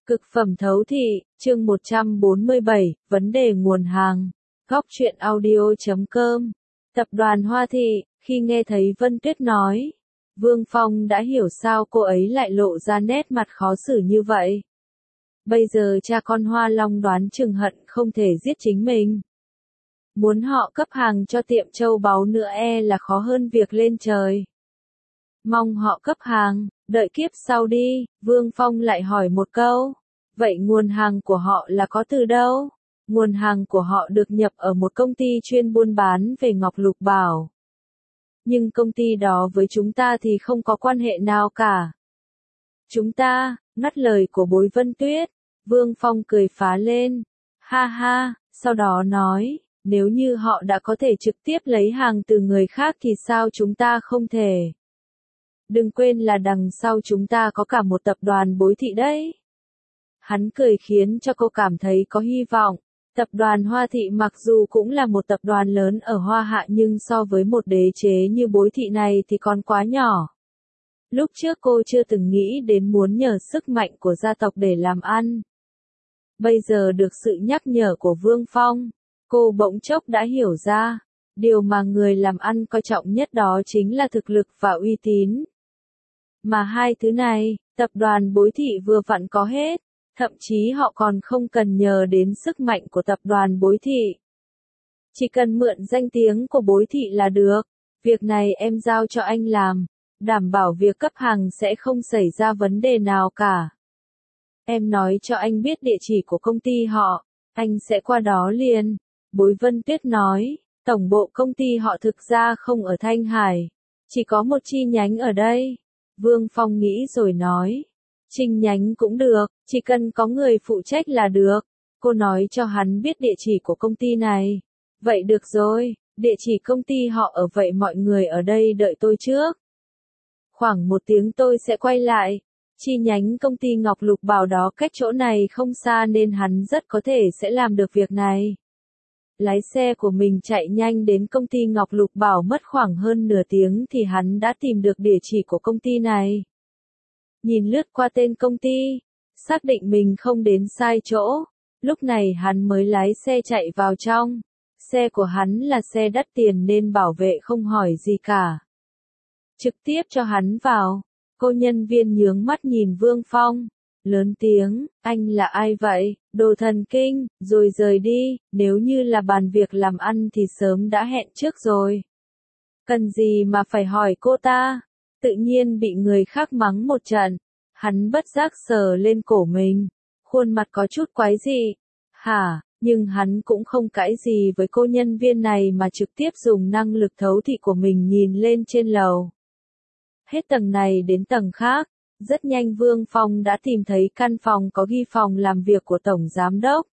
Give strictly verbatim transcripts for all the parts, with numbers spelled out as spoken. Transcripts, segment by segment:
Cực phẩm thấu thị, chương một trăm bốn mươi bảy, vấn đề nguồn hàng. Góc truyện audio chấm com. Tập đoàn Hoa Thị, khi nghe thấy Vân Tuyết nói, Vương Phong đã hiểu sao cô ấy lại lộ ra nét mặt khó xử như vậy. Bây giờ cha con Hoa Long đoán chừng hận không thể giết chính mình. Muốn họ cấp hàng cho tiệm châu báu nữa e là khó hơn việc lên trời. Mong họ cấp hàng, đợi kiếp sau đi, Vương Phong lại hỏi một câu. Vậy nguồn hàng của họ là có từ đâu? Nguồn hàng của họ được nhập ở một công ty chuyên buôn bán về ngọc lục bảo. Nhưng công ty đó với chúng ta thì không có quan hệ nào cả. Chúng ta, ngắt lời của bối Vân Tuyết, Vương Phong cười phá lên. Ha ha, sau đó nói, nếu như họ đã có thể trực tiếp lấy hàng từ người khác thì sao chúng ta không thể? Đừng quên là đằng sau chúng ta có cả một tập đoàn Bối Thị đấy. Hắn cười khiến cho cô cảm thấy có hy vọng. Tập đoàn Hoa Thị mặc dù cũng là một tập đoàn lớn ở Hoa Hạ nhưng so với một đế chế như Bối Thị này thì còn quá nhỏ. Lúc trước cô chưa từng nghĩ đến muốn nhờ sức mạnh của gia tộc để làm ăn. Bây giờ được sự nhắc nhở của Vương Phong, cô bỗng chốc đã hiểu ra. Điều mà người làm ăn coi trọng nhất đó chính là thực lực và uy tín. Mà hai thứ này, tập đoàn Bối Thị vừa vặn có hết. Thậm chí họ còn không cần nhờ đến sức mạnh của tập đoàn Bối Thị. Chỉ cần mượn danh tiếng của Bối Thị là được. Việc này em giao cho anh làm. Đảm bảo việc cấp hàng sẽ không xảy ra vấn đề nào cả. Em nói cho anh biết địa chỉ của công ty họ. Anh sẽ qua đó liền. Bối Vân Tuyết nói. Tổng bộ công ty họ thực ra không ở Thanh Hải. Chỉ có một chi nhánh ở đây. Vương Phong nghĩ rồi nói. Chi nhánh cũng được, chỉ cần có người phụ trách là được. Cô nói cho hắn biết địa chỉ của công ty này. Vậy được rồi, địa chỉ công ty họ ở vậy mọi người ở đây đợi tôi trước. Khoảng một tiếng tôi sẽ quay lại. Chi nhánh công ty Ngọc Lục Bảo đó cách chỗ này không xa nên hắn rất có thể sẽ làm được việc này. Lái xe của mình chạy nhanh đến công ty Ngọc Lục Bảo mất khoảng hơn nửa tiếng thì hắn đã tìm được địa chỉ của công ty này. Nhìn lướt qua tên công ty, xác định mình không đến sai chỗ, lúc này hắn mới lái xe chạy vào trong. Xe của hắn là xe đắt tiền nên bảo vệ không hỏi gì cả. Trực tiếp cho hắn vào, cô nhân viên nhướng mắt nhìn Vương Phong, lớn tiếng, anh là ai vậy, đồ thần kinh, rồi rời đi, nếu như là bàn việc làm ăn thì sớm đã hẹn trước rồi. Cần gì mà phải hỏi cô ta? Tự nhiên bị người khác mắng một trận, hắn bất giác sờ lên cổ mình, khuôn mặt có chút quái dị. Hả, nhưng hắn cũng không cãi gì với cô nhân viên này mà trực tiếp dùng năng lực thấu thị của mình nhìn lên trên lầu. Hết tầng này đến tầng khác, rất nhanh Vương Phong đã tìm thấy căn phòng có ghi phòng làm việc của Tổng Giám Đốc.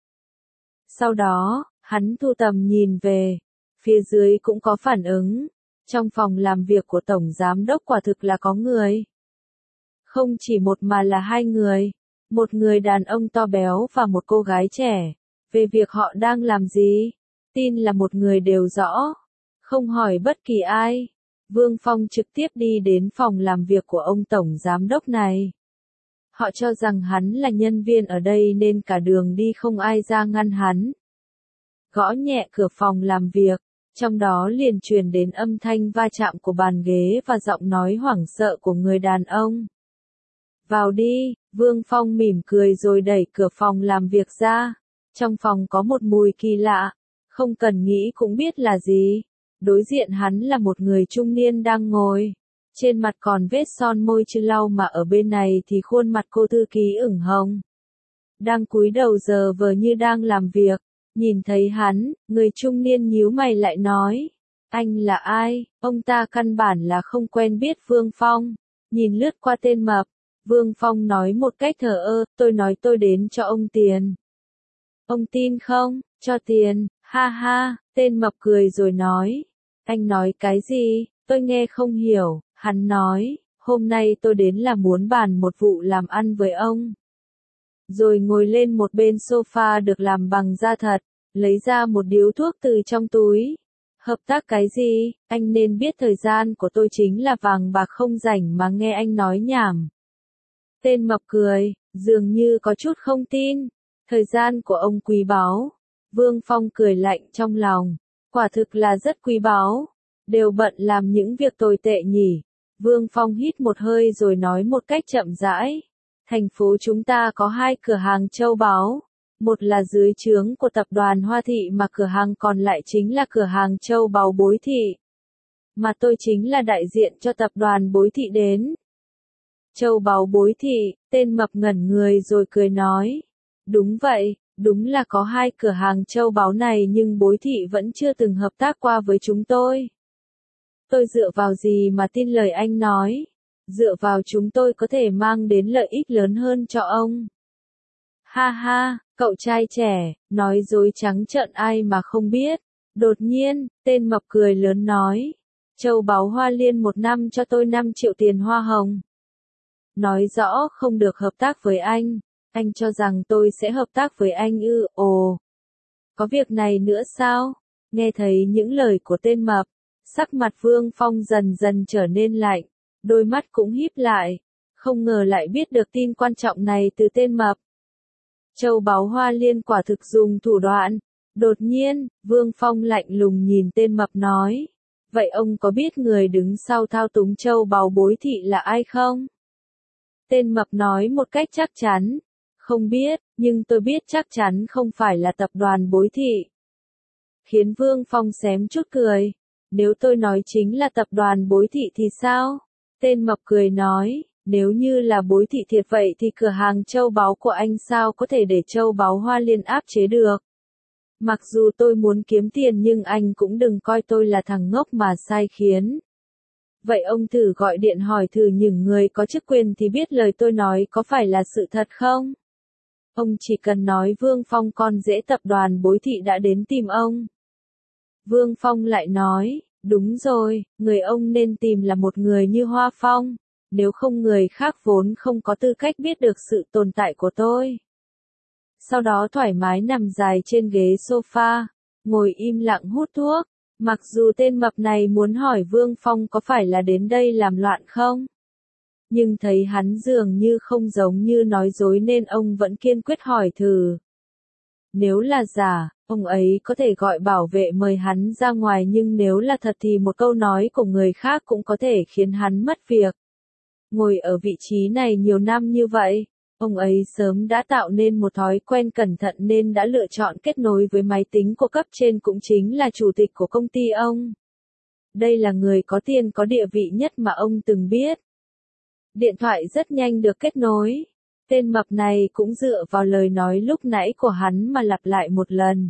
Sau đó, hắn thu tầm nhìn về, phía dưới cũng có phản ứng. Trong phòng làm việc của Tổng Giám Đốc quả thực là có người. Không chỉ một mà là hai người. Một người đàn ông to béo và một cô gái trẻ. Về việc họ đang làm gì? Tin là một người đều rõ. Không hỏi bất kỳ ai. Vương Phong trực tiếp đi đến phòng làm việc của ông Tổng Giám Đốc này. Họ cho rằng hắn là nhân viên ở đây nên cả đường đi không ai ra ngăn hắn. Gõ nhẹ cửa phòng làm việc. Trong đó liền truyền đến âm thanh va chạm của bàn ghế và giọng nói hoảng sợ của người đàn ông. Vào đi, Vương Phong mỉm cười rồi đẩy cửa phòng làm việc ra. Trong phòng có một mùi kỳ lạ, không cần nghĩ cũng biết là gì. Đối diện hắn là một người trung niên đang ngồi. Trên mặt còn vết son môi chưa lau mà ở bên này thì khuôn mặt cô thư ký ửng hồng. Đang cúi đầu giờ vờ như đang làm việc. Nhìn thấy hắn, người trung niên nhíu mày lại nói. Anh là ai? Ông ta căn bản là không quen biết Vương Phong. Nhìn lướt qua tên mập. Vương Phong nói một cách thờ ơ, tôi nói tôi đến cho ông tiền. Ông tin không? Cho tiền, ha ha, tên mập cười rồi nói. Anh nói cái gì? Tôi nghe không hiểu. Hắn nói, hôm nay tôi đến là muốn bàn một vụ làm ăn với ông. Rồi ngồi lên một bên sofa được làm bằng da thật, lấy ra một điếu thuốc từ trong túi. Hợp tác cái gì? Anh nên biết thời gian của tôi chính là vàng bạc không rảnh mà nghe anh nói nhảm. Tên mập cười, dường như có chút không tin. Thời gian của ông quý báu. Vương Phong cười lạnh trong lòng. Quả thực là rất quý báu. Đều bận làm những việc tồi tệ nhỉ. Vương Phong hít một hơi rồi nói một cách chậm rãi. Thành phố chúng ta có hai cửa hàng châu báu. Một là dưới trướng của tập đoàn Hoa Thị mà cửa hàng còn lại chính là cửa hàng châu báu Bối Thị. Mà tôi chính là đại diện cho tập đoàn Bối Thị đến. Châu báu Bối Thị, tên mập ngẩn người rồi cười nói. Đúng vậy, đúng là có hai cửa hàng châu báu này nhưng Bối Thị vẫn chưa từng hợp tác qua với chúng tôi. Tôi dựa vào gì mà tin lời anh nói? Dựa vào chúng tôi có thể mang đến lợi ích lớn hơn cho ông. Ha ha, cậu trai trẻ, nói dối trắng trợn ai mà không biết. Đột nhiên, tên mập cười lớn nói. Châu báu Hoa Liên một năm cho tôi năm triệu tiền hoa hồng. Nói rõ không được hợp tác với anh. Anh cho rằng tôi sẽ hợp tác với anh ư? Ồ, có việc này nữa sao? Nghe thấy những lời của tên mập, sắc mặt Vương Phong dần dần trở nên lạnh, đôi mắt cũng híp lại, không ngờ lại biết được tin quan trọng này từ tên mập. Châu báu Hoa Liên quả thực dùng thủ đoạn. Đột nhiên, Vương Phong lạnh lùng nhìn tên mập nói. Vậy ông có biết người đứng sau thao túng châu báu Bối Thị là ai không? Tên mập nói một cách chắc chắn. Không biết, nhưng tôi biết chắc chắn không phải là tập đoàn Bối Thị. Khiến Vương Phong xém chút cười. Nếu tôi nói chính là tập đoàn Bối Thị thì sao? Tên mập cười nói, nếu như là Bối Thị thiệt vậy thì cửa hàng châu báu của anh sao có thể để châu báu Hoa Liên áp chế được? Mặc dù tôi muốn kiếm tiền nhưng anh cũng đừng coi tôi là thằng ngốc mà sai khiến. Vậy ông thử gọi điện hỏi thử những người có chức quyền thì biết lời tôi nói có phải là sự thật không? Ông chỉ cần nói Vương Phong con rể tập đoàn Bối Thị đã đến tìm ông. Vương Phong lại nói, đúng rồi, người ông nên tìm là một người như Hoa Phong, nếu không người khác vốn không có tư cách biết được sự tồn tại của tôi. Sau đó thoải mái nằm dài trên ghế sofa, ngồi im lặng hút thuốc, mặc dù tên mập này muốn hỏi Vương Phong có phải là đến đây làm loạn không. Nhưng thấy hắn dường như không giống như nói dối nên ông vẫn kiên quyết hỏi thử. Nếu là giả, ông ấy có thể gọi bảo vệ mời hắn ra ngoài nhưng nếu là thật thì một câu nói của người khác cũng có thể khiến hắn mất việc. Ngồi ở vị trí này nhiều năm như vậy, ông ấy sớm đã tạo nên một thói quen cẩn thận nên đã lựa chọn kết nối với máy tính của cấp trên cũng chính là chủ tịch của công ty ông. Đây là người có tiền có địa vị nhất mà ông từng biết. Điện thoại rất nhanh được kết nối. Tên mập này cũng dựa vào lời nói lúc nãy của hắn mà lặp lại một lần.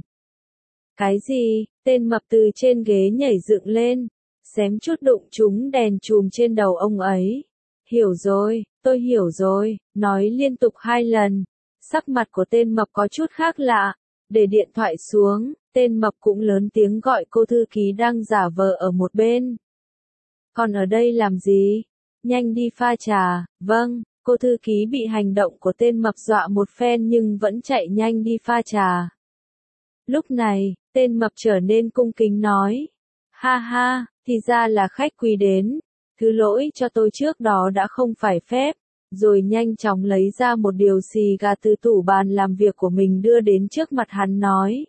Cái gì? Tên mập từ trên ghế nhảy dựng lên, xém chút đụng trúng đèn chùm trên đầu ông ấy. Hiểu rồi, tôi hiểu rồi, nói liên tục hai lần. Sắc mặt của tên mập có chút khác lạ. Để điện thoại xuống, tên mập cũng lớn tiếng gọi cô thư ký đang giả vờ ở một bên. Còn ở đây làm gì? Nhanh đi pha trà. Vâng. Cô thư ký bị hành động của tên mập dọa một phen nhưng vẫn chạy nhanh đi pha trà. Lúc này, tên mập trở nên cung kính nói. Ha ha, thì ra là khách quý đến. Thứ lỗi cho tôi trước đó đã không phải phép. Rồi nhanh chóng lấy ra một điều xì gà từ tủ bàn làm việc của mình đưa đến trước mặt hắn nói.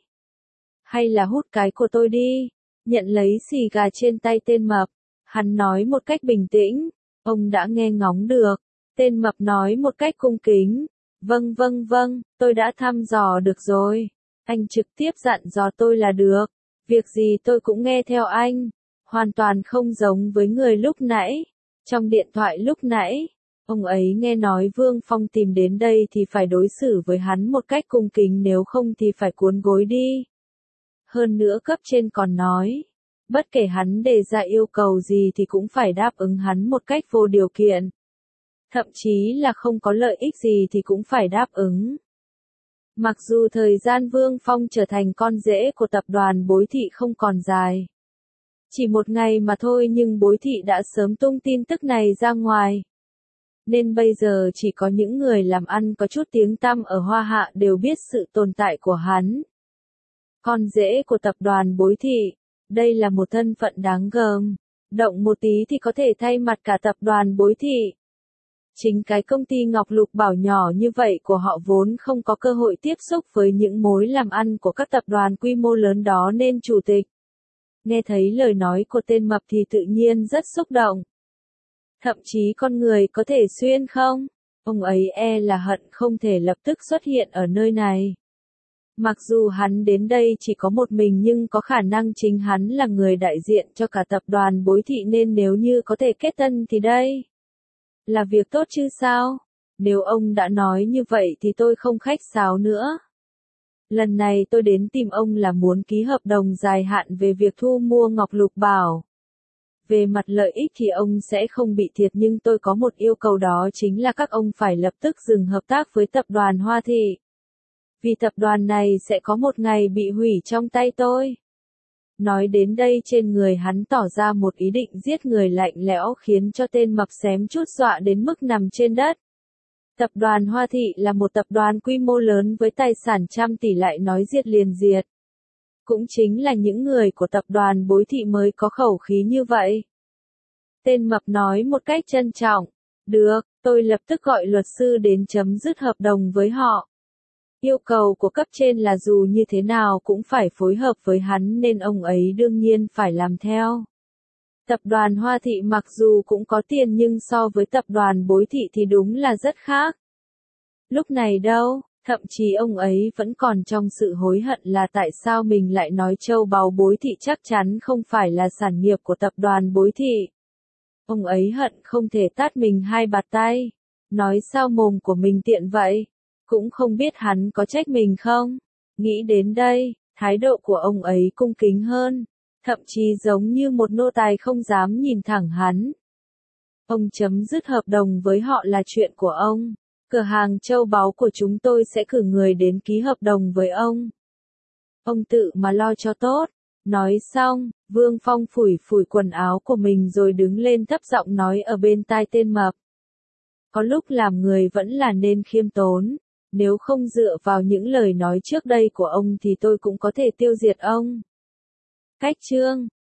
Hay là hút cái của tôi đi. Nhận lấy xì gà trên tay tên mập. Hắn nói một cách bình tĩnh. Ông đã nghe ngóng được. Tên mập nói một cách cung kính. Vâng vâng vâng, tôi đã thăm dò được rồi. Anh trực tiếp dặn dò tôi là được. Việc gì tôi cũng nghe theo anh. Hoàn toàn không giống với người lúc nãy. Trong điện thoại lúc nãy, ông ấy nghe nói Vương Phong tìm đến đây thì phải đối xử với hắn một cách cung kính nếu không thì phải cuốn gối đi. Hơn nữa cấp trên còn nói, bất kể hắn đề ra yêu cầu gì thì cũng phải đáp ứng hắn một cách vô điều kiện. Thậm chí là không có lợi ích gì thì cũng phải đáp ứng. Mặc dù thời gian Vương Phong trở thành con rể của tập đoàn Bối Thị không còn dài. Chỉ một ngày mà thôi nhưng Bối Thị đã sớm tung tin tức này ra ngoài. Nên bây giờ chỉ có những người làm ăn có chút tiếng tăm ở Hoa Hạ đều biết sự tồn tại của hắn. Con rể của tập đoàn Bối Thị, đây là một thân phận đáng gờm. Động một tí thì có thể thay mặt cả tập đoàn Bối Thị. Chính cái công ty Ngọc Lục Bảo nhỏ như vậy của họ vốn không có cơ hội tiếp xúc với những mối làm ăn của các tập đoàn quy mô lớn đó nên chủ tịch nghe thấy lời nói của tên mập thì tự nhiên rất xúc động. Thậm chí con người có thể xuyên không? Ông ấy e là hận không thể lập tức xuất hiện ở nơi này. Mặc dù hắn đến đây chỉ có một mình nhưng có khả năng chính hắn là người đại diện cho cả tập đoàn Bối Thị nên nếu như có thể kết tân thì đây là việc tốt chứ sao? Nếu ông đã nói như vậy thì tôi không khách sáo nữa. Lần này tôi đến tìm ông là muốn ký hợp đồng dài hạn về việc thu mua Ngọc Lục Bảo. Về mặt lợi ích thì ông sẽ không bị thiệt nhưng tôi có một yêu cầu đó chính là các ông phải lập tức dừng hợp tác với tập đoàn Hoa Thị. Vì tập đoàn này sẽ có một ngày bị hủy trong tay tôi. Nói đến đây trên người hắn tỏ ra một ý định giết người lạnh lẽo khiến cho tên mập xém chút dọa đến mức nằm trên đất. Tập đoàn Hoa Thị là một tập đoàn quy mô lớn với tài sản trăm tỷ lại nói diệt liền diệt. Cũng chính là những người của tập đoàn Bối Thị mới có khẩu khí như vậy. Tên mập nói một cách trân trọng. Được, tôi lập tức gọi luật sư đến chấm dứt hợp đồng với họ. Yêu cầu của cấp trên là dù như thế nào cũng phải phối hợp với hắn nên ông ấy đương nhiên phải làm theo. Tập đoàn Hoa Thị mặc dù cũng có tiền nhưng so với tập đoàn Bối Thị thì đúng là rất khác. Lúc này đâu, thậm chí ông ấy vẫn còn trong sự hối hận là tại sao mình lại nói châu báu Bối Thị chắc chắn không phải là sản nghiệp của tập đoàn Bối Thị. Ông ấy hận không thể tát mình hai bạt tay. Nói sao mồm của mình tiện vậy? Cũng không biết hắn có trách mình không? Nghĩ đến đây, thái độ của ông ấy cung kính hơn. Thậm chí giống như một nô tài không dám nhìn thẳng hắn. Ông chấm dứt hợp đồng với họ là chuyện của ông. Cửa hàng châu báu của chúng tôi sẽ cử người đến ký hợp đồng với ông. Ông tự mà lo cho tốt. Nói xong, Vương Phong phủi phủi quần áo của mình rồi đứng lên thấp giọng nói ở bên tai tên mập. Có lúc làm người vẫn là nên khiêm tốn. Nếu không dựa vào những lời nói trước đây của ông thì tôi cũng có thể tiêu diệt ông. Cách chương